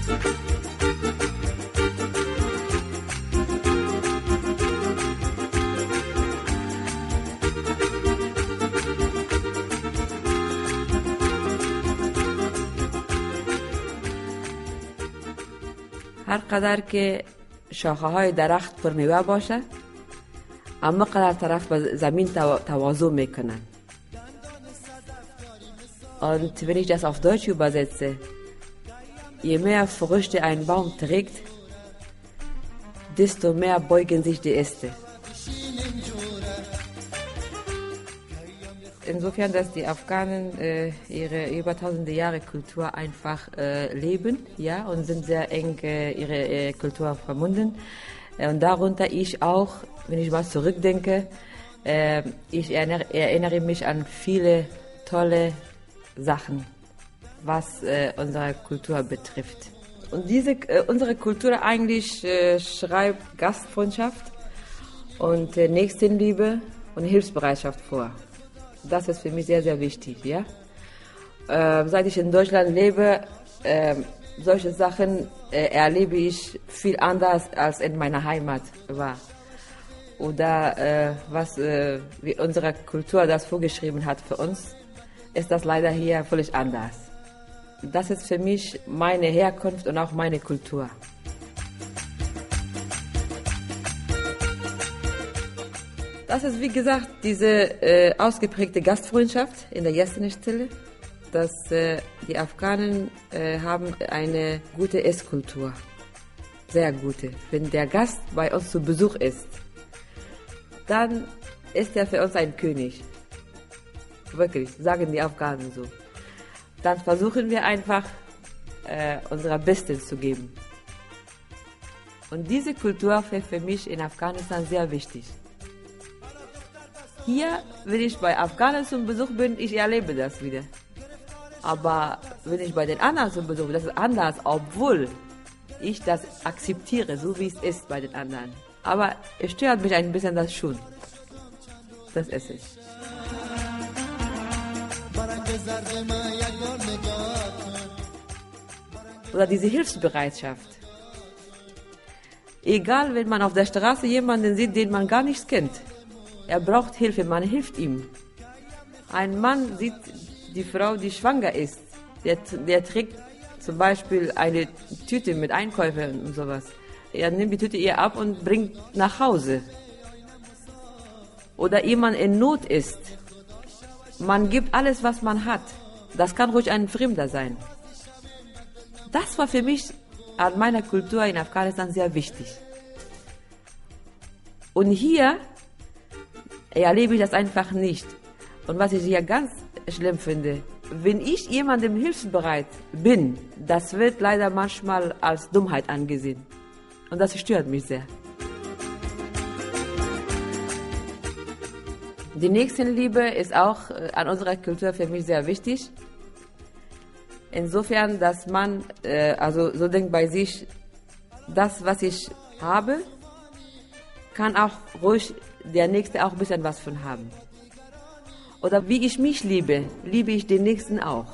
هر قدر که شاخه های درخت پر میوه باشه اما قدر طرف به زمین تواضع میکنن. Und wenn ich das auf Deutsch übersetze, je mehr Früchte ein Baum trägt, desto mehr beugen sich die Äste. Insofern, dass die Afghanen ihre über tausende Jahre Kultur einfach leben, ja, und sind sehr eng ihre Kultur verbunden. Und darunter ich auch, wenn ich mal zurückdenke, ich erinnere mich an viele tolle Sachen, was unsere Kultur betrifft. Und unsere Kultur eigentlich schreibt Gastfreundschaft und Nächstenliebe und Hilfsbereitschaft vor. Das ist für mich sehr, sehr wichtig, ja. Seit ich in Deutschland lebe, solche Sachen erlebe ich viel anders als in meiner Heimat war. Oder wie unsere Kultur das vorgeschrieben hat für uns, ist das leider hier völlig anders. Das ist für mich meine Herkunft und auch meine Kultur. Das ist, wie gesagt, diese ausgeprägte Gastfreundschaft in der Gästestelle, dass die Afghanen haben eine gute Esskultur, sehr gute. Wenn der Gast bei uns zu Besuch ist, dann ist er für uns ein König. Wirklich, sagen die Afghanen so. Dann versuchen wir einfach, unser Bestes zu geben. Und diese Kultur ist für mich in Afghanistan sehr wichtig. Hier, wenn ich bei Afghanen zum Besuch bin, ich erlebe das wieder. Aber wenn ich bei den anderen zum Besuch bin, das ist anders, obwohl ich das akzeptiere, so wie es ist bei den anderen. Aber es stört mich ein bisschen das schon. Das ist es. Oder diese Hilfsbereitschaft. Egal, wenn man auf der Straße jemanden sieht, den man gar nicht kennt. Er braucht Hilfe, man hilft ihm. Ein Mann sieht die Frau, die schwanger ist. Der trägt zum Beispiel eine Tüte mit Einkäufen und sowas. Er nimmt die Tüte ihr ab und bringt nach Hause. Oder jemand in Not ist. Man gibt alles, was man hat. Das kann ruhig ein Fremder sein. Das war für mich an meiner Kultur in Afghanistan sehr wichtig. Und hier erlebe ich das einfach nicht. Und was ich hier ganz schlimm finde, wenn ich jemandem hilfsbereit bin, das wird leider manchmal als Dummheit angesehen. Und das stört mich sehr. Die Nächstenliebe ist auch an unserer Kultur für mich sehr wichtig. Insofern, dass man so denkt bei sich, das, was ich habe, kann auch ruhig der Nächste auch ein bisschen was von haben. Oder wie ich mich liebe, liebe ich den Nächsten auch.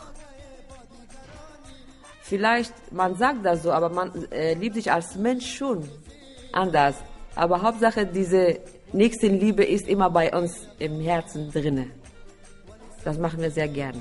Vielleicht, man sagt das so, aber man liebt sich als Mensch schon anders. Aber Hauptsache, diese Nächstenliebe ist immer bei uns im Herzen drinne. Das machen wir sehr gerne.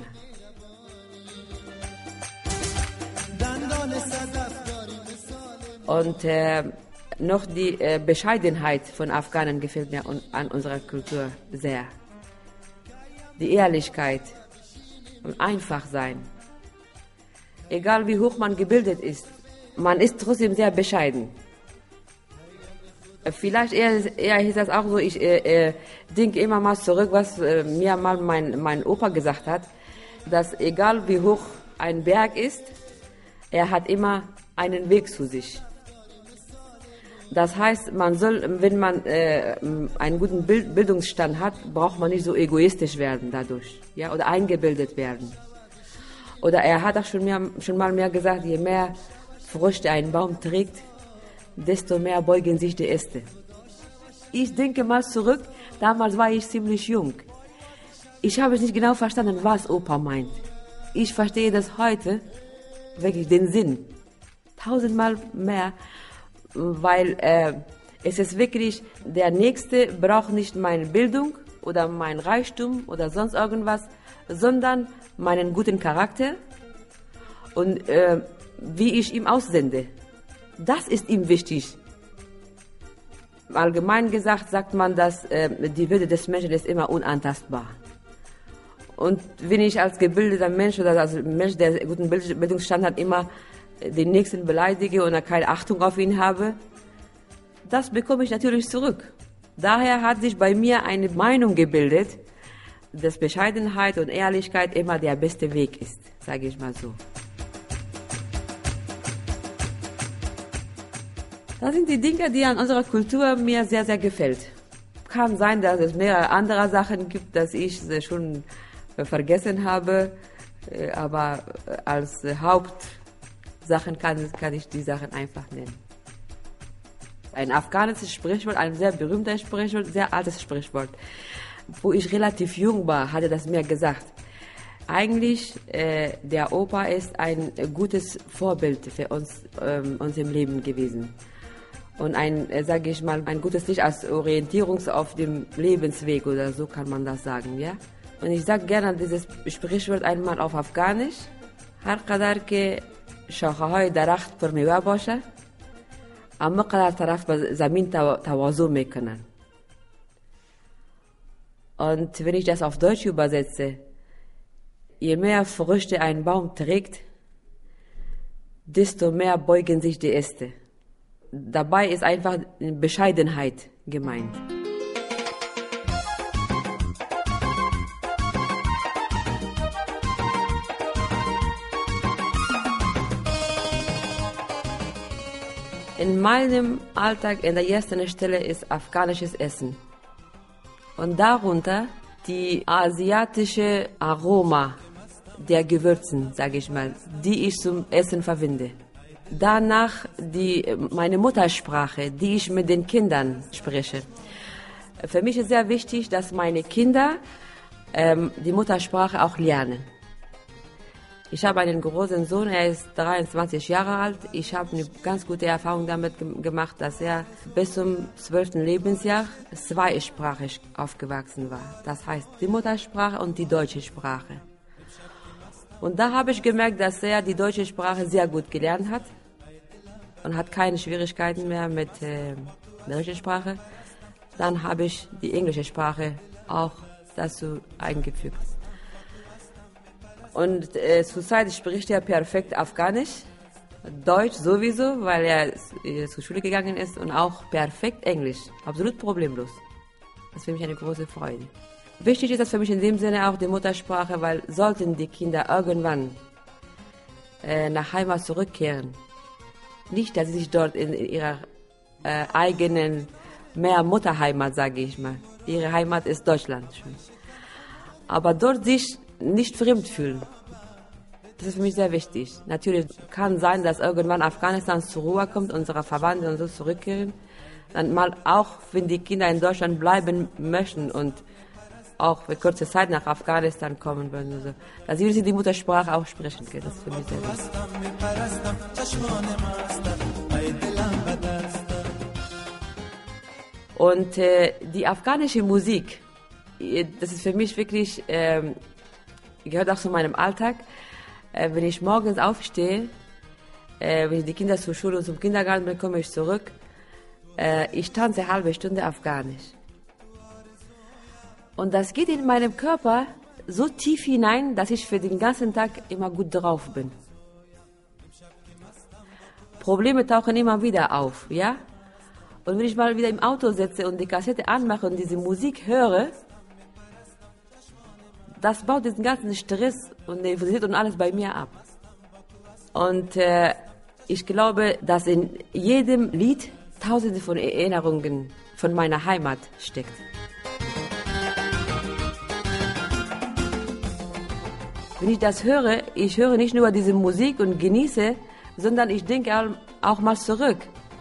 Und noch die Bescheidenheit von Afghanen gefällt mir an unserer Kultur sehr. Die Ehrlichkeit und einfach sein. Egal wie hoch man gebildet ist, man ist trotzdem sehr bescheiden. Vielleicht eher ist das auch so, ich denke immer mal zurück, was mir mal mein Opa gesagt hat, dass egal wie hoch ein Berg ist, er hat immer einen Weg zu sich. Das heißt, man soll, wenn man einen guten Bildungsstand hat, braucht man nicht so egoistisch werden dadurch, ja, oder eingebildet werden. Oder er hat auch schon mal mehr gesagt, je mehr Früchte ein Baum trägt, desto mehr beugen sich die Äste. Ich denke mal zurück, damals war ich ziemlich jung. Ich habe nicht genau verstanden, was Opa meint. Ich verstehe das heute, wirklich den Sinn. tausendmal mehr, weil es ist wirklich, der Nächste braucht nicht meine Bildung oder mein Reichtum oder sonst irgendwas, sondern meinen guten Charakter und wie ich ihm aussende. Das ist ihm wichtig. Allgemein gesagt sagt man, dass die Würde des Menschen ist immer unantastbar. Und wenn ich als gebildeter Mensch oder als Mensch, der guten Bildungsstand hat, immer den Nächsten beleidige oder keine Achtung auf ihn habe, das bekomme ich natürlich zurück. Daher hat sich bei mir eine Meinung gebildet, dass Bescheidenheit und Ehrlichkeit immer der beste Weg ist, sage ich mal so. Das sind die Dinge, die an unserer Kultur mir sehr, sehr gefällt. Kann sein, dass es mehrere andere Sachen gibt, dass ich sie schon vergessen habe, aber als Hauptsachen kann ich die Sachen einfach nennen. Ein afghanisches Sprichwort, ein sehr berühmtes Sprichwort, sehr altes Sprichwort. Wo ich relativ jung war, hatte das mir gesagt. Eigentlich, der Opa ist ein gutes Vorbild für uns im Leben gewesen. Und sage ich mal, ein gutes Licht als Orientierung auf dem Lebensweg oder so kann man das sagen, ja. Und ich sage gerne dieses Sprichwort einmal auf Afghanisch. هر قدر که شاخه‌های درخت پر میوه باشه، اما قدر طرف به زمین تواضع میکنن. Und wenn ich das auf Deutsch übersetze, je mehr Früchte ein Baum trägt, desto mehr beugen sich die Äste. Dabei ist einfach Bescheidenheit gemeint. In meinem Alltag an der ersten Stelle ist afghanisches Essen. Und darunter die asiatische Aroma der Gewürzen, sage ich mal, die ich zum Essen verwende. Danach meine Muttersprache, die ich mit den Kindern spreche. Für mich ist sehr wichtig, dass meine Kinder die Muttersprache auch lernen. Ich habe einen großen Sohn, er ist 23 Jahre alt. Ich habe eine ganz gute Erfahrung damit gemacht, dass er bis zum 12. Lebensjahr zweisprachig aufgewachsen war. Das heißt die Muttersprache und die deutsche Sprache. Und da habe ich gemerkt, dass er die deutsche Sprache sehr gut gelernt hat und hat keine Schwierigkeiten mehr mit der deutschen Sprache. Dann habe ich die englische Sprache auch dazu eingefügt. Und zurzeit spricht er perfekt Afghanisch, Deutsch sowieso, weil er zur Schule gegangen ist, und auch perfekt Englisch, absolut problemlos. Das ist für mich eine große Freude. Wichtig ist das für mich in dem Sinne auch die Muttersprache, weil sollten die Kinder irgendwann nach Heimat zurückkehren, nicht, dass sie sich dort in ihrer eigenen, mehr Mutterheimat, sage ich mal, ihre Heimat ist Deutschland schon, aber dort sich nicht fremd fühlen. Das ist für mich sehr wichtig. Natürlich kann sein, dass irgendwann Afghanistan zur Ruhe kommt, unsere Verwandten und so zurückkehren. Dann mal auch, wenn die Kinder in Deutschland bleiben möchten und auch für kurze Zeit nach Afghanistan kommen würden, so, dass sie die Muttersprache auch sprechen können. Das ist für mich sehr wichtig. Und die afghanische Musik, das ist für mich wirklich gehört auch zu meinem Alltag. Wenn ich morgens aufstehe, wenn ich die Kinder zur Schule und zum Kindergarten bringe, komme ich zurück. Ich tanze eine halbe Stunde Afghanisch. Und das geht in meinem Körper so tief hinein, dass ich für den ganzen Tag immer gut drauf bin. Probleme tauchen immer wieder auf, ja? Und wenn ich mal wieder im Auto sitze und die Kassette anmache und diese Musik höre, das baut diesen ganzen Stress und Nervosität und alles bei mir ab. Und ich glaube, dass in jedem Lied tausende von Erinnerungen von meiner Heimat steckt. Wenn ich das höre, ich höre nicht nur diese Musik und genieße, sondern ich denke auch mal zurück,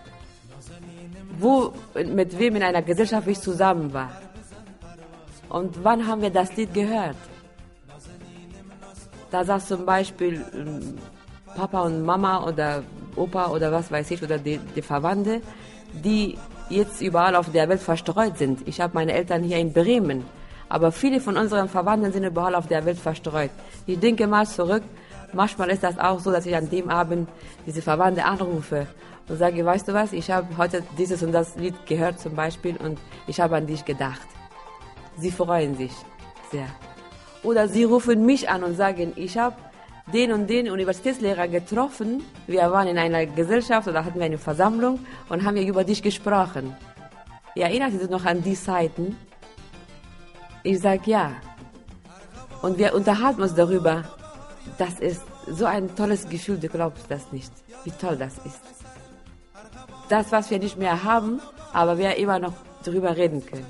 mit wem in einer Gesellschaft ich zusammen war. Und wann haben wir das Lied gehört? Da saß zum Beispiel Papa und Mama oder Opa oder was weiß ich, oder die Verwandte, die jetzt überall auf der Welt verstreut sind. Ich habe meine Eltern hier in Bremen, aber viele von unseren Verwandten sind überall auf der Welt verstreut. Ich denke mal zurück, manchmal ist das auch so, dass ich an dem Abend diese Verwandte anrufe und sage, weißt du was, ich habe heute dieses und das Lied gehört zum Beispiel und ich habe an dich gedacht. Sie freuen sich sehr. Oder sie rufen mich an und sagen, ich habe den und den Universitätslehrer getroffen. Wir waren in einer Gesellschaft oder hatten wir eine Versammlung und haben wir über dich gesprochen. Erinnert ihr sich noch an die Zeiten? Ich sage ja. Und wir unterhalten uns darüber. Das ist so ein tolles Gefühl, du glaubst das nicht, wie toll das ist. Das, was wir nicht mehr haben, aber wir immer noch darüber reden können.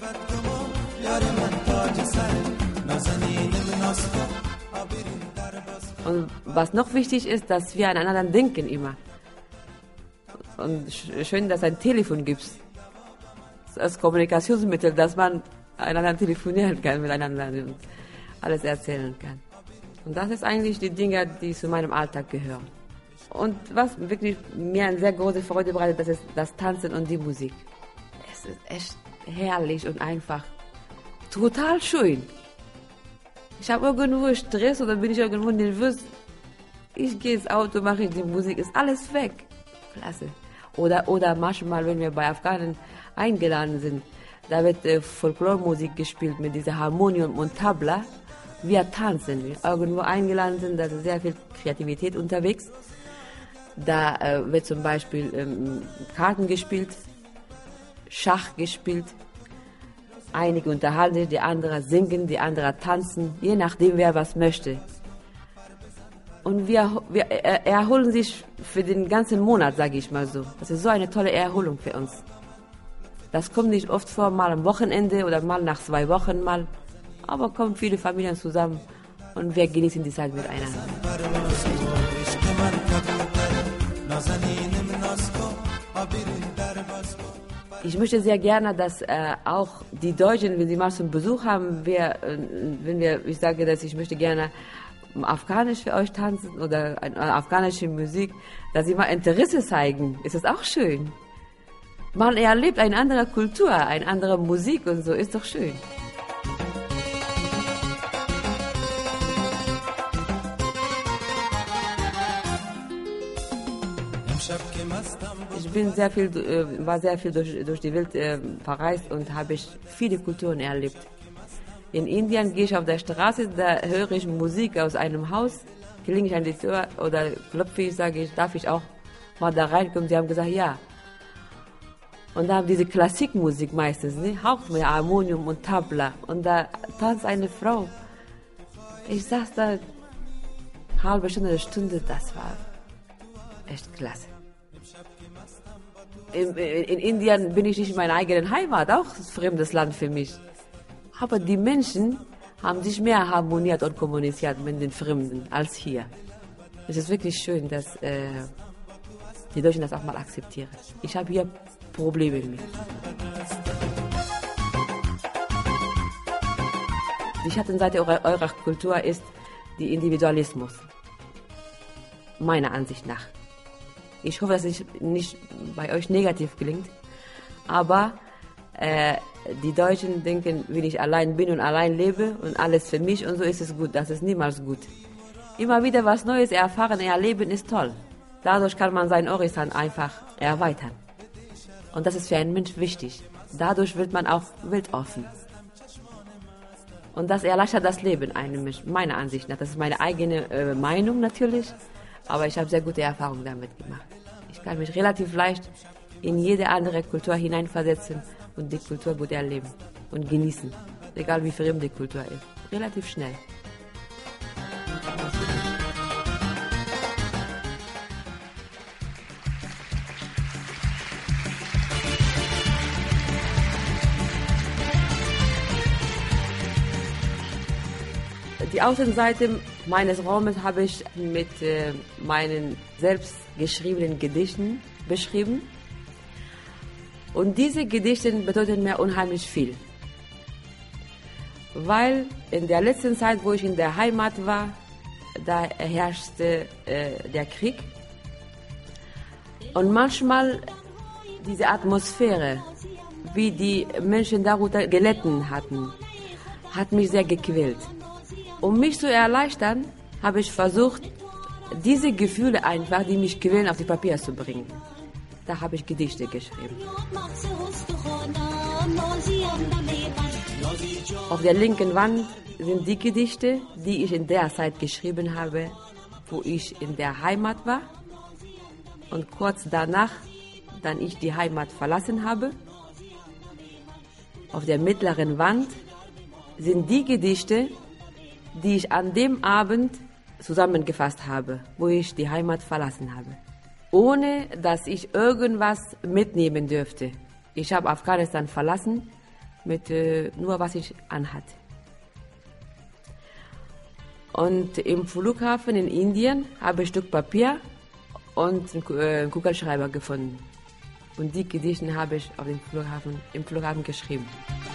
Und was noch wichtig ist, dass wir aneinander denken immer. Und schön, dass es ein Telefon gibt. Als Kommunikationsmittel, dass man einander telefonieren kann miteinander und alles erzählen kann. Und das ist eigentlich die Dinge, die zu meinem Alltag gehören. Und was wirklich mir eine sehr große Freude bereitet, das ist das Tanzen und die Musik. Es ist echt herrlich und einfach. Total schön. Ich habe irgendwo Stress oder bin ich irgendwo nervös. Ich gehe ins Auto, mache die Musik, ist alles weg. Klasse. Oder manchmal, wenn wir bei Afghanen eingeladen sind, da wird Folklormusik gespielt mit dieser Harmonium und Tabla. Wir tanzen, wir irgendwo eingeladen sind, da ist sehr viel Kreativität unterwegs. Da wird zum Beispiel Karten gespielt, Schach gespielt. Einige unterhalten sich, die anderen singen, die anderen tanzen, je nachdem, wer was möchte. Und wir erholen sich für den ganzen Monat, sage ich mal so. Das ist so eine tolle Erholung für uns. Das kommt nicht oft vor, mal am Wochenende oder mal nach 2 Wochen mal. Aber kommen viele Familien zusammen und wir genießen die Zeit miteinander. Ich möchte sehr gerne, dass auch die Deutschen, wenn sie mal zum Besuch haben, ich sage, dass ich möchte gerne afghanisch für euch tanzen oder afghanische Musik, dass sie mal Interesse zeigen. Ist das auch schön? Man erlebt eine andere Kultur, eine andere Musik und so, ist doch schön. Ich war sehr viel durch die Welt verreist und habe viele Kulturen erlebt. In Indien gehe ich auf der Straße, da höre ich Musik aus einem Haus, klinge ich an die Tür oder klopfe ich, sage ich, darf ich auch mal da reinkommen? Sie haben gesagt, ja. Und da haben diese Klassikmusik meistens, ne? Auch mit Harmonium und Tabla. Und da tanzt eine Frau. Ich saß da eine halbe Stunde, eine Stunde, das war echt klasse. In Indien bin ich nicht in meiner eigenen Heimat, auch ein fremdes Land für mich. Aber die Menschen haben sich mehr harmoniert und kommuniziert mit den Fremden als hier. Es ist wirklich schön, dass die Deutschen das auch mal akzeptieren. Ich habe hier Probleme mit. Die Schattenseite eurer Kultur ist der Individualismus. Meiner Ansicht nach. Ich hoffe, dass es nicht bei euch negativ klingt, aber die Deutschen denken, wenn ich allein bin und allein lebe und alles für mich und so ist es gut. Das ist niemals gut. Immer wieder was Neues erfahren, erleben ist toll. Dadurch kann man seinen Horizont einfach erweitern. Und das ist für einen Mensch wichtig. Dadurch wird man auch weltoffen. Und das erleichtert das Leben einem Menschen, meiner Ansicht nach. Das ist meine eigene Meinung natürlich, aber ich habe sehr gute Erfahrungen damit gemacht. Ich kann mich relativ leicht in jede andere Kultur hineinversetzen und die Kultur gut erleben und genießen. Egal wie fremd die Kultur ist. Relativ schnell. Die Außenseite meines Raumes habe ich mit meinen selbst geschriebenen Gedichten beschrieben. Und diese Gedichte bedeuten mir unheimlich viel. Weil in der letzten Zeit, wo ich in der Heimat war, da herrschte der Krieg. Und manchmal diese Atmosphäre, wie die Menschen darunter gelitten hatten, hat mich sehr gequält. Um mich zu erleichtern, habe ich versucht, diese Gefühle einfach, die mich quälen, auf die Papier zu bringen. Da habe ich Gedichte geschrieben. Auf der linken Wand sind die Gedichte, die ich in der Zeit geschrieben habe, wo ich in der Heimat war. Und kurz danach, dann ich die Heimat verlassen habe. Auf der mittleren Wand sind die Gedichte, die ich an dem Abend zusammengefasst habe, wo ich die Heimat verlassen habe. Ohne dass ich irgendwas mitnehmen dürfte. Ich habe Afghanistan verlassen mit nur was ich anhatte. Und im Flughafen in Indien habe ich ein Stück Papier und einen Kugelschreiber gefunden. Und die Gedichte habe ich auf im Flughafen geschrieben.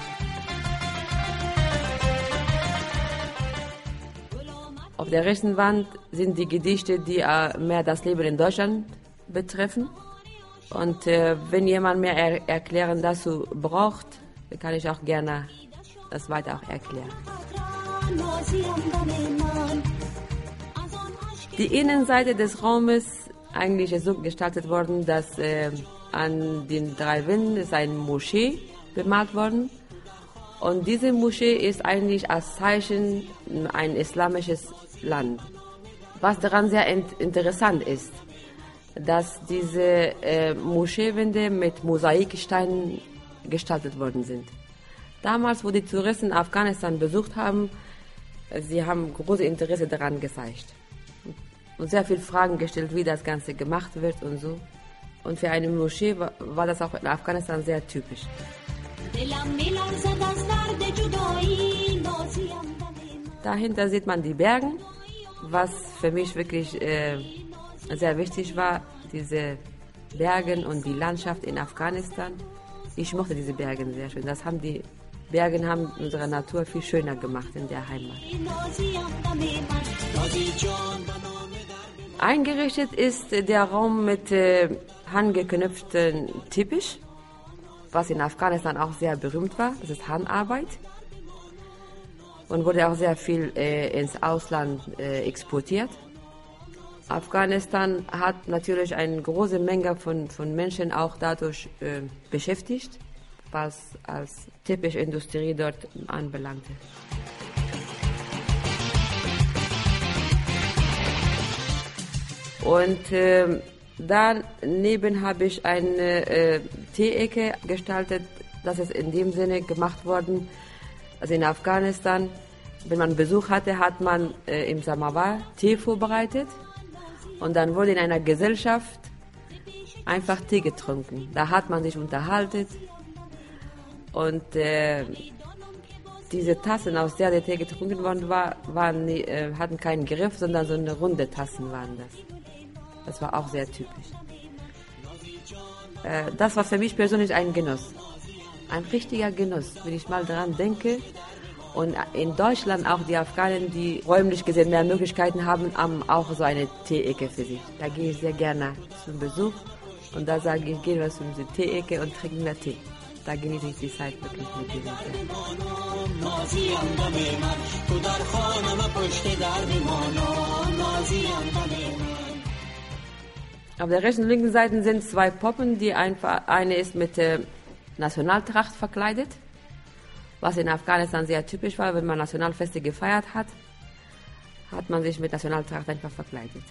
Auf der rechten Wand sind die Gedichte, die mehr das Leben in Deutschland betreffen. Und wenn jemand mehr Erklären dazu braucht, kann ich auch gerne das weiter auch erklären. Die Innenseite des Raumes eigentlich ist so gestaltet worden, dass an den 3 Wänden ist eine Moschee bemalt worden. Und diese Moschee ist eigentlich als Zeichen ein islamisches Land. Was daran sehr interessant ist, dass diese Moscheewände mit Mosaiksteinen gestaltet worden sind. Damals, wo die Touristen Afghanistan besucht haben, sie haben großes Interesse daran gezeigt. Und sehr viele Fragen gestellt, wie das Ganze gemacht wird und so. Und für eine Moschee war das auch in Afghanistan sehr typisch. Dahinter sieht man die Berge, was für mich wirklich sehr wichtig war, diese Berge und die Landschaft in Afghanistan. Ich mochte diese Berge sehr schön. Die Berge haben unsere Natur viel schöner gemacht in der Heimat. Eingerichtet ist der Raum mit handgeknüpften Teppich, was in Afghanistan auch sehr berühmt war. Das ist Handarbeit und wurde auch sehr viel ins Ausland exportiert. Afghanistan hat natürlich eine große Menge von Menschen auch dadurch beschäftigt, was als Teppichindustrie dort anbelangte. Und daneben habe ich eine Teeecke gestaltet. Das ist in dem Sinne gemacht worden, also in Afghanistan, wenn man Besuch hatte, hat man im Samawar Tee vorbereitet und dann wurde in einer Gesellschaft einfach Tee getrunken. Da hat man sich unterhalten und diese Tassen, aus der der Tee getrunken worden war, hatten keinen Griff, sondern so eine runde Tassen waren das. Das war auch sehr typisch. Das war für mich persönlich ein Genuss. Ein richtiger Genuss, wenn ich mal daran denke. Und in Deutschland auch die Afghanen, die räumlich gesehen mehr Möglichkeiten haben, haben auch so eine Teeecke für sich. Da gehe ich sehr gerne zum Besuch und da sage ich, gehen wir zu dieser Teeecke und trinken wir Tee. Da genieße ich die Zeit wirklich mit diesem Tee. Auf der rechten und linken Seite sind 2 Puppen, die eine ist mit Nationaltracht verkleidet, was in Afghanistan sehr typisch war. Wenn man Nationalfeste gefeiert hat, hat man sich mit Nationaltracht einfach verkleidet.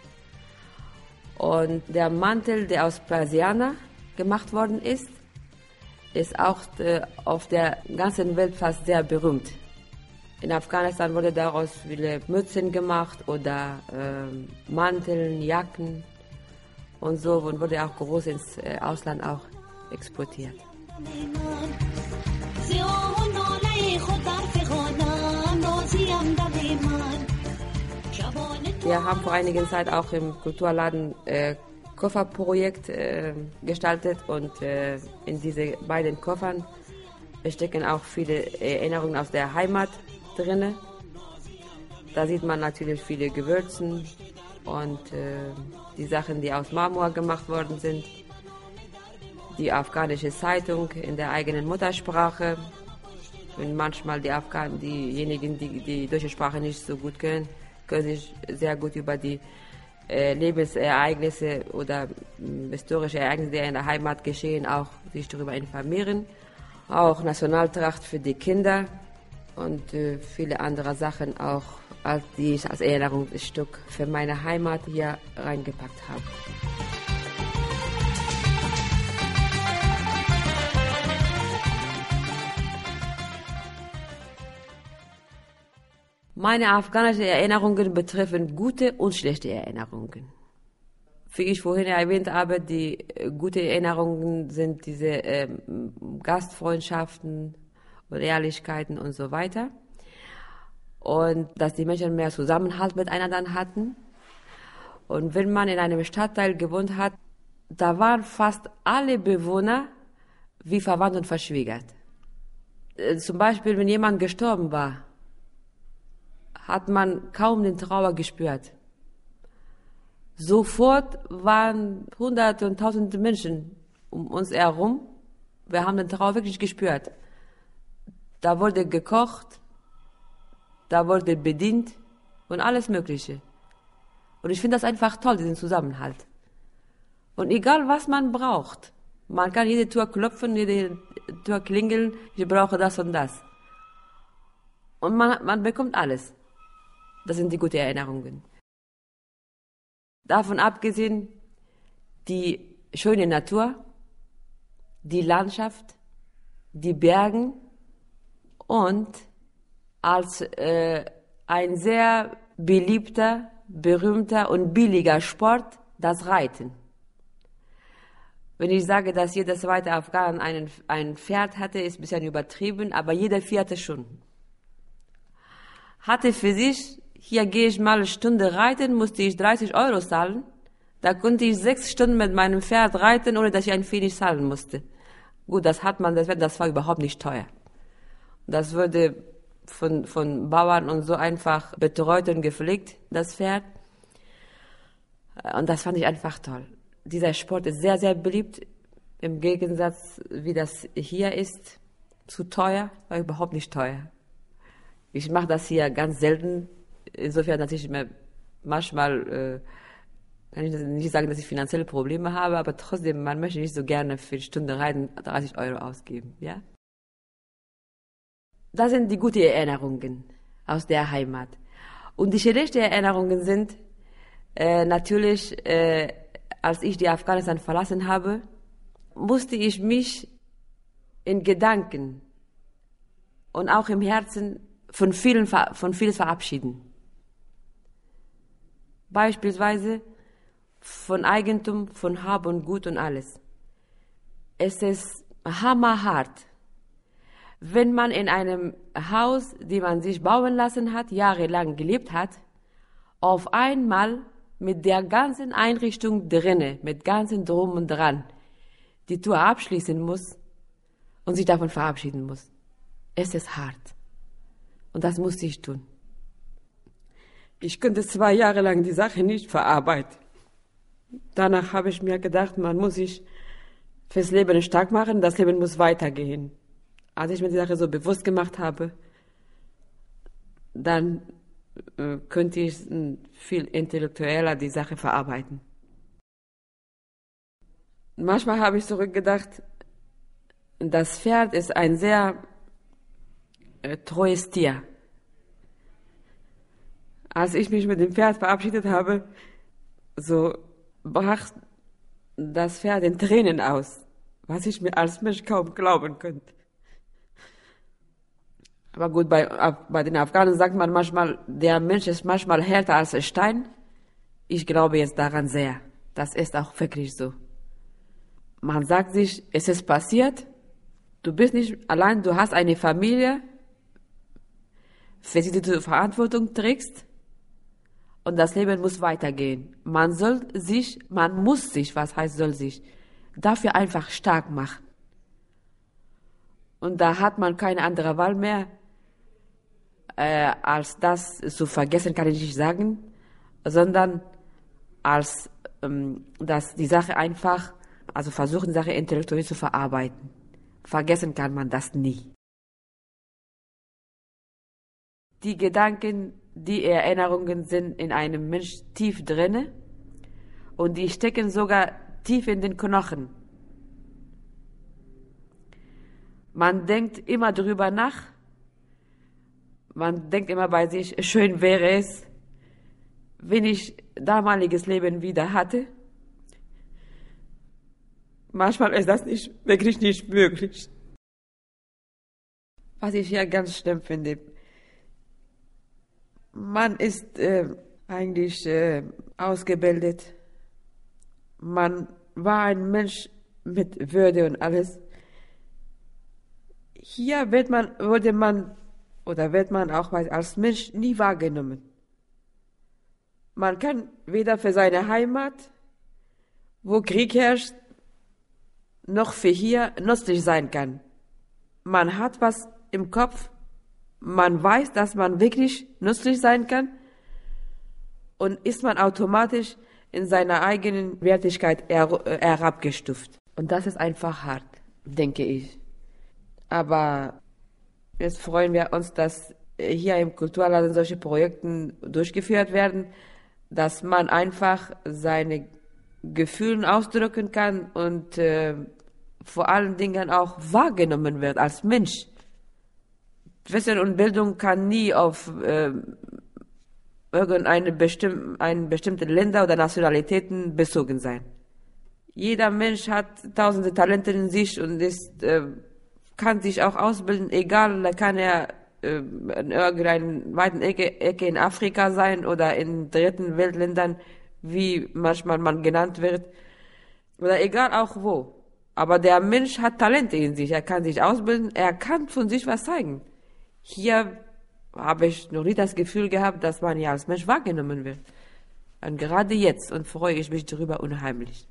Und der Mantel, der aus Persianer gemacht worden ist auch auf der ganzen Welt fast sehr berühmt. In Afghanistan wurde daraus viele Mützen gemacht oder Manteln, Jacken und so und wurde auch groß ins Ausland auch exportiert. Wir haben vor einiger Zeit auch im Kulturladen Kofferprojekt gestaltet und in diese beiden Koffern stecken auch viele Erinnerungen aus der Heimat drin. Da sieht man natürlich viele Gewürzen, und die Sachen, die aus Marmor gemacht worden sind, die afghanische Zeitung in der eigenen Muttersprache. Und manchmal diejenigen, die die deutsche Sprache nicht so gut können sich sehr gut über die Lebensereignisse oder historische Ereignisse, die in der Heimat geschehen, auch sich darüber informieren. Auch Nationaltracht für die Kinder und viele andere Sachen auch, die ich als Erinnerungsstück für meine Heimat hier reingepackt habe. Meine afghanischen Erinnerungen betreffen gute und schlechte Erinnerungen. Wie ich vorhin erwähnt habe, die guten Erinnerungen sind diese Gastfreundschaften und Ehrlichkeiten und so weiter. Und dass die Menschen mehr Zusammenhalt miteinander hatten. Und wenn man in einem Stadtteil gewohnt hat, da waren fast alle Bewohner wie verwandt und verschwägert. Zum Beispiel, wenn jemand gestorben war, hat man kaum den Trauer gespürt. Sofort waren Hunderte und Tausende Menschen um uns herum. Wir haben den Trauer wirklich gespürt. Da wurde gekocht, da wurde bedient und alles Mögliche. Und ich finde das einfach toll, diesen Zusammenhalt. Und egal, was man braucht, man kann jede Tür klopfen, jede Tür klingeln, ich brauche das und das. Und man bekommt alles. Das sind die guten Erinnerungen. Davon abgesehen, die schöne Natur, die Landschaft, die Berge und als ein sehr beliebter, berühmter und billiger Sport, das Reiten. Wenn ich sage, dass jeder zweite Afghan ein Pferd hatte, ist ein bisschen übertrieben, aber jeder vierte schon. Hatte für sich, hier gehe ich mal eine Stunde reiten, musste ich 30 € zahlen. Da konnte ich 6 Stunden mit meinem Pferd reiten, ohne dass ich ein Pfennig zahlen musste. Gut, das war überhaupt nicht teuer. Das wurde von Bauern und so einfach betreut und gepflegt, das Pferd. Und das fand ich einfach toll. Dieser Sport ist sehr, sehr beliebt. Im Gegensatz, wie das hier ist, zu teuer, war überhaupt nicht teuer. Ich mache das hier ganz selten. Insofern, dass ich mir manchmal, kann ich nicht sagen, dass ich finanzielle Probleme habe, aber trotzdem, man möchte nicht so gerne für die Stunde reiten 30 € ausgeben, ja? Das sind die guten Erinnerungen aus der Heimat. Und die schlechten Erinnerungen sind natürlich, als ich die Afghanistan verlassen habe, musste ich mich in Gedanken und auch im Herzen von vieles verabschieden. Beispielsweise von Eigentum, von Hab und Gut und alles. Es ist hammerhart, wenn man in einem Haus, das man sich bauen lassen hat, jahrelang gelebt hat, auf einmal mit der ganzen Einrichtung drinne, mit ganzen Drum und Dran, die Tür abschließen muss und sich davon verabschieden muss. Es ist hart. Und das musste ich tun. Ich konnte 2 Jahre lang die Sache nicht verarbeiten. Danach habe ich mir gedacht, man muss sich fürs Leben stark machen, das Leben muss weitergehen. Als ich mir die Sache so bewusst gemacht habe, dann könnte ich viel intellektueller die Sache verarbeiten. Manchmal habe ich zurückgedacht, das Pferd ist ein sehr treues Tier. Als ich mich mit dem Pferd verabschiedet habe, so brach das Pferd in Tränen aus, was ich mir als Mensch kaum glauben könnte. Aber gut, bei den Afghanen sagt man manchmal, der Mensch ist manchmal härter als ein Stein. Ich glaube jetzt daran sehr. Das ist auch wirklich so. Man sagt sich, es ist passiert, du bist nicht allein, du hast eine Familie, für die du Verantwortung trägst und das Leben muss weitergehen. Man muss sich, was heißt soll sich, dafür einfach stark machen. Und da hat man keine andere Wahl mehr, als das zu vergessen, kann ich nicht sagen, sondern als dass die Sache einfach, also versuchen, die Sache intellektuell zu verarbeiten. Vergessen kann man das nie. Die Gedanken, die Erinnerungen sind in einem Mensch tief drinne und die stecken sogar tief in den Knochen. Man denkt immer drüber nach. Man denkt immer bei sich, schön wäre es, wenn ich damaliges Leben wieder hatte. Manchmal ist das wirklich nicht möglich. Was ich hier ganz schlimm finde. Man ist eigentlich ausgebildet. Man war ein Mensch mit Würde und alles. Hier wird man auch als Mensch nie wahrgenommen. Man kann weder für seine Heimat, wo Krieg herrscht, noch für hier nützlich sein kann. Man hat was im Kopf, man weiß, dass man wirklich nützlich sein kann und ist man automatisch in seiner eigenen Wertigkeit herabgestuft. Und das ist einfach hart, denke ich. Aber jetzt freuen wir uns, dass hier im Kulturladen solche Projekte durchgeführt werden, dass man einfach seine Gefühle ausdrücken kann und vor allen Dingen auch wahrgenommen wird als Mensch. Wissen und Bildung kann nie auf bestimmte Länder oder Nationalitäten bezogen sein. Jeder Mensch hat tausende Talente in sich und kann sich auch ausbilden, egal, kann er in irgendeiner weiten Ecke in Afrika sein oder in dritten Weltländern, wie manchmal man genannt wird, oder egal auch wo. Aber der Mensch hat Talente in sich, er kann sich ausbilden, er kann von sich was zeigen. Hier habe ich noch nie das Gefühl gehabt, dass man ja als Mensch wahrgenommen wird. Und gerade jetzt und freue ich mich darüber unheimlich.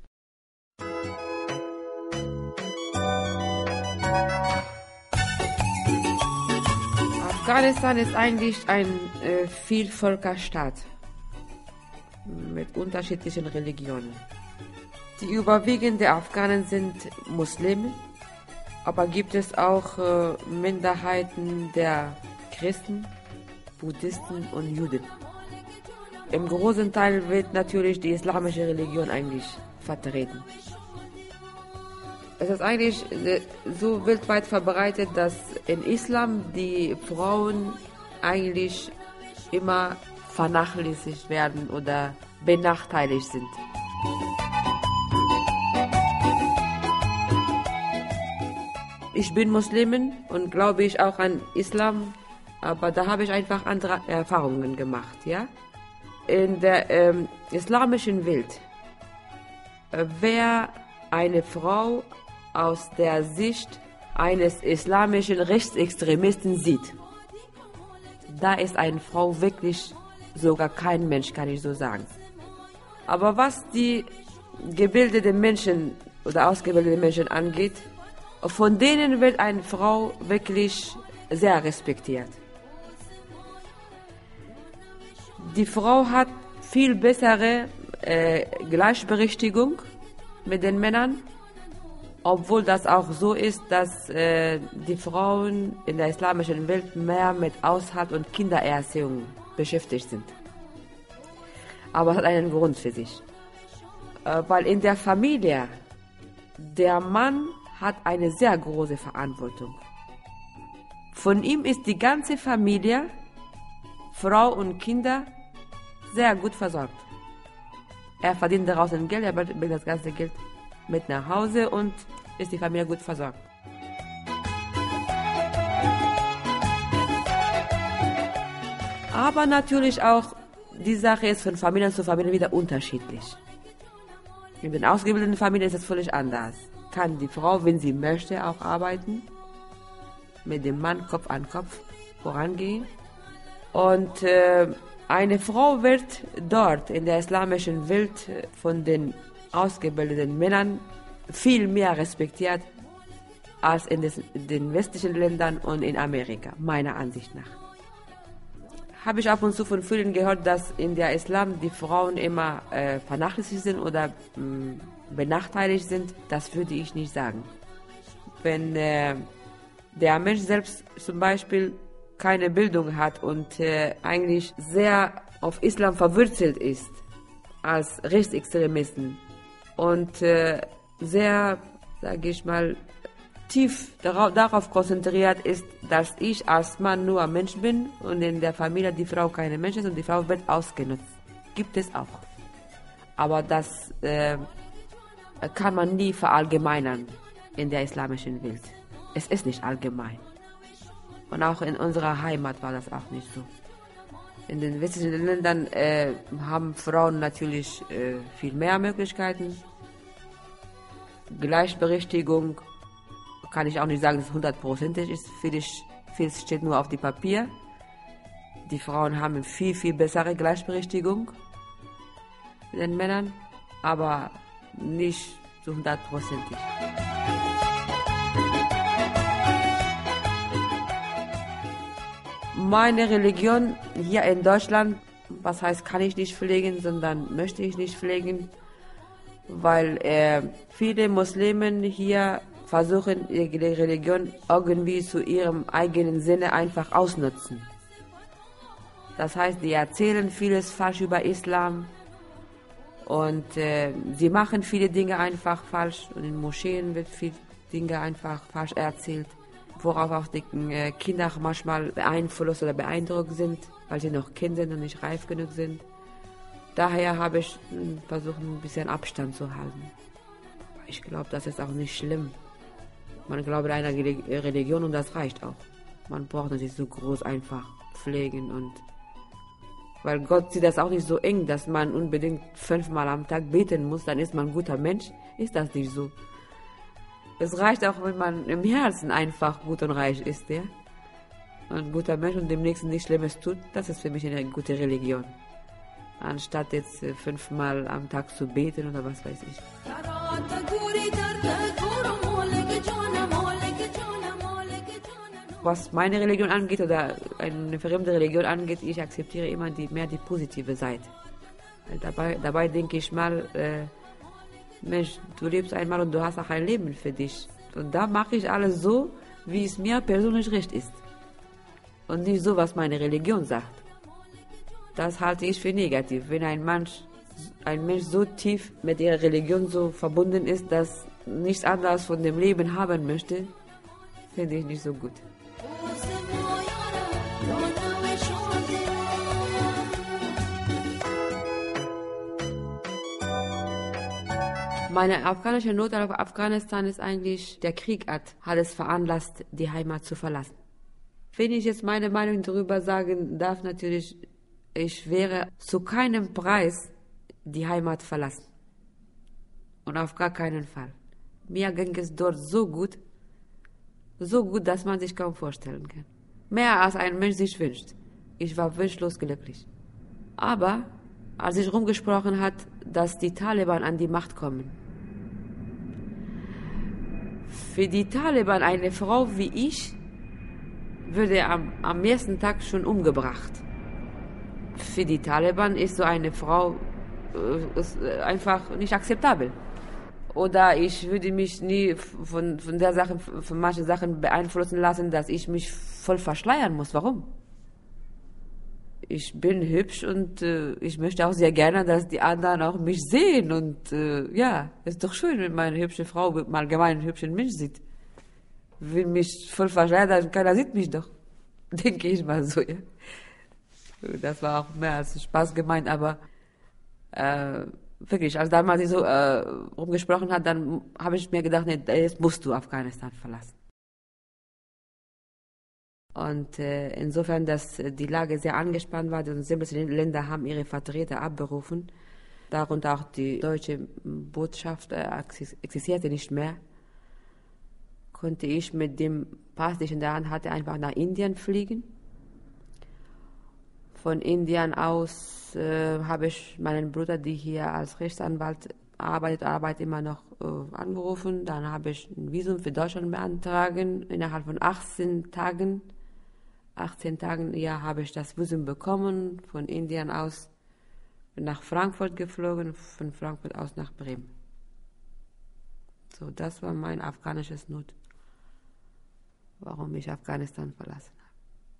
Afghanistan ist eigentlich ein Vielvölkerstaat mit unterschiedlichen Religionen. Die überwiegende Afghanen sind Muslime, aber gibt es auch Minderheiten der Christen, Buddhisten und Juden. Im großen Teil wird natürlich die islamische Religion eigentlich vertreten. Es ist eigentlich so weltweit verbreitet, dass in Islam die Frauen eigentlich immer vernachlässigt werden oder benachteiligt sind. Ich bin Muslimin und glaube ich auch an Islam, aber da habe ich einfach andere Erfahrungen gemacht, ja. In der islamischen Welt wäre eine Frau aus der Sicht eines islamischen Rechtsextremisten sieht, da ist eine Frau wirklich sogar kein Mensch, kann ich so sagen. Aber was die gebildeten Menschen oder ausgebildeten Menschen angeht, von denen wird eine Frau wirklich sehr respektiert. Die Frau hat viel bessere Gleichberechtigung mit den Männern, obwohl das auch so ist, dass die Frauen in der islamischen Welt mehr mit Haushalt und Kindererziehung beschäftigt sind. Aber es hat einen Grund für sich. Weil in der Familie, der Mann hat eine sehr große Verantwortung. Von ihm ist die ganze Familie, Frau und Kinder, sehr gut versorgt. Er verdient daraus ein Geld, er bringt das ganze Geld mit nach Hause und ist die Familie gut versorgt. Aber natürlich auch, die Sache ist von Familie zu Familie wieder unterschiedlich. In den ausgebildeten Familien ist es völlig anders. Kann die Frau, wenn sie möchte, auch arbeiten, mit dem Mann Kopf an Kopf vorangehen. Und eine Frau wird dort in der islamischen Welt von den ausgebildeten Männern viel mehr respektiert als in den westlichen Ländern und in Amerika, meiner Ansicht nach. habe ich ab und zu von vielen gehört, dass in der Islam die Frauen immer vernachlässigt sind oder benachteiligt sind. Das würde ich nicht sagen. Wenn der Mensch selbst zum Beispiel keine Bildung hat und eigentlich sehr auf Islam verwurzelt ist als Rechtsextremisten und sehr, sage ich mal, tief darauf konzentriert ist, dass ich als Mann nur ein Mensch bin und in der Familie die Frau keine Mensch ist und die Frau wird ausgenutzt. Gibt es auch. Aber das kann man nie verallgemeinern in der islamischen Welt. Es ist nicht allgemein. Und auch in unserer Heimat war das auch nicht so. In den westlichen Ländern haben Frauen natürlich viel mehr Möglichkeiten. Gleichberechtigung kann ich auch nicht sagen, dass es 100% ist. Vieles steht nur auf dem Papier. Die Frauen haben viel, viel bessere Gleichberechtigung mit den Männern, aber nicht zu 100%. Meine Religion hier in Deutschland, was heißt, kann ich nicht pflegen, sondern möchte ich nicht pflegen, weil viele Muslimen hier versuchen, ihre Religion irgendwie zu ihrem eigenen Sinne einfach ausnutzen. Das heißt, die erzählen vieles falsch über Islam und sie machen viele Dinge einfach falsch und in Moscheen wird viele Dinge einfach falsch erzählt, worauf auch die Kinder manchmal beeinflusst oder beeindruckt sind, weil sie noch Kinder sind und nicht reif genug sind. Daher habe ich versucht, ein bisschen Abstand zu halten. Ich glaube, das ist auch nicht schlimm. Man glaubt an eine Religion und das reicht auch. Man braucht nicht so groß einfach pflegen und weil Gott sieht das auch nicht so eng, dass man unbedingt 5-mal am Tag beten muss, dann ist man ein guter Mensch. Ist das nicht so? Es reicht auch, wenn man im Herzen einfach gut und reich ist, ja? Ein guter Mensch und dem Nächsten nichts Schlimmes tut, das ist für mich eine gute Religion. Anstatt jetzt 5-mal am Tag zu beten oder was weiß ich. Was meine Religion angeht oder eine fremde Religion angeht, ich akzeptiere immer mehr die positive Seite. Dabei denke ich mal, Mensch, du lebst einmal und du hast auch ein Leben für dich. Und da mache ich alles so, wie es mir persönlich recht ist. Und nicht so, was meine Religion sagt. Das halte ich für negativ. Wenn ein Mensch so tief mit ihrer Religion so verbunden ist, dass nichts anderes von dem Leben haben möchte, finde ich nicht so gut. Meine afghanische Not auf Afghanistan ist eigentlich, der Krieg hat es veranlasst, die Heimat zu verlassen. Wenn ich jetzt meine Meinung darüber sagen darf, natürlich, ich wäre zu keinem Preis die Heimat verlassen. Und auf gar keinen Fall. Mir ging es dort so gut, dass man sich kaum vorstellen kann. Mehr als ein Mensch sich wünscht. Ich war wunschlos glücklich. Aber als sich rumgesprochen hat, dass die Taliban an die Macht kommen. Für die Taliban eine Frau wie ich würde am ersten Tag schon umgebracht. Für die Taliban ist so eine Frau ist einfach nicht akzeptabel. Oder ich würde mich nie von manchen Sachen beeinflussen lassen, dass ich mich voll verschleiern muss. Warum? Ich bin hübsch und ich möchte auch sehr gerne, dass die anderen auch mich sehen. Und ja, ist doch schön, wenn meine hübsche Frau mal allgemein einen hübschen Mensch sieht. Wenn mich voll verschleiert, dann keiner sieht mich doch. Denke ich mal so, ja. Das war auch mehr als Spaß gemeint, aber wirklich, als damals sie so rumgesprochen hat, dann habe ich mir gedacht, nee, jetzt musst du Afghanistan verlassen. Und insofern, dass die Lage sehr angespannt war, die sämtlichen Länder haben ihre Vertreter abberufen, darunter auch die deutsche Botschaft existierte nicht mehr, konnte ich mit dem Pass, den ich in der Hand hatte, einfach nach Indien fliegen. Von Indien aus habe ich meinen Bruder, der hier als Rechtsanwalt arbeitet immer noch angerufen. Dann habe ich ein Visum für Deutschland beantragen. Innerhalb von 18 Tagen 18 Tagen ja, habe ich das Visum bekommen, von Indien aus bin nach Frankfurt geflogen, von Frankfurt aus nach Bremen. So, das war mein afghanisches Not, warum ich Afghanistan verlassen habe.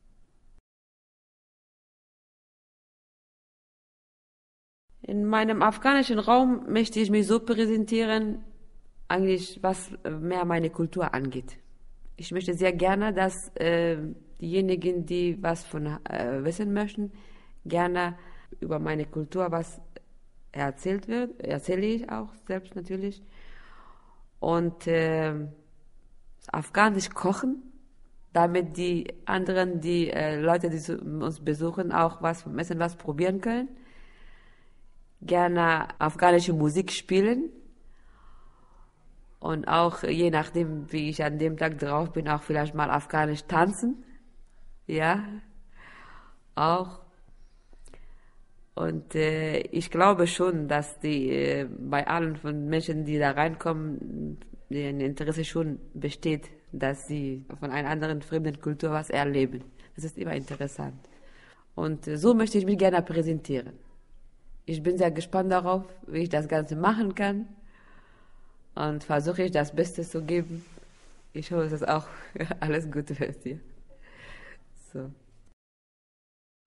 In meinem afghanischen Raum möchte ich mich so präsentieren, eigentlich was mehr meine Kultur angeht. Ich möchte sehr gerne, dass diejenigen, die was von wissen möchten, gerne über meine Kultur was erzählt wird, erzähle ich auch selbst natürlich. Und Afghanisch kochen, damit die anderen, die Leute, die uns besuchen, auch was vom Essen was probieren können. Gerne afghanische Musik spielen und auch je nachdem, wie ich an dem Tag drauf bin, auch vielleicht mal afghanisch tanzen. Ja, auch. Und ich glaube schon, dass die bei allen von Menschen, die da reinkommen, ein Interesse schon besteht, dass sie von einer anderen fremden Kultur was erleben. Das ist immer interessant. Und so möchte ich mich gerne präsentieren. Ich bin sehr gespannt darauf, wie ich das Ganze machen kann. Und versuche ich das Beste zu geben. Ich hoffe, dass auch alles gut wird hier. So.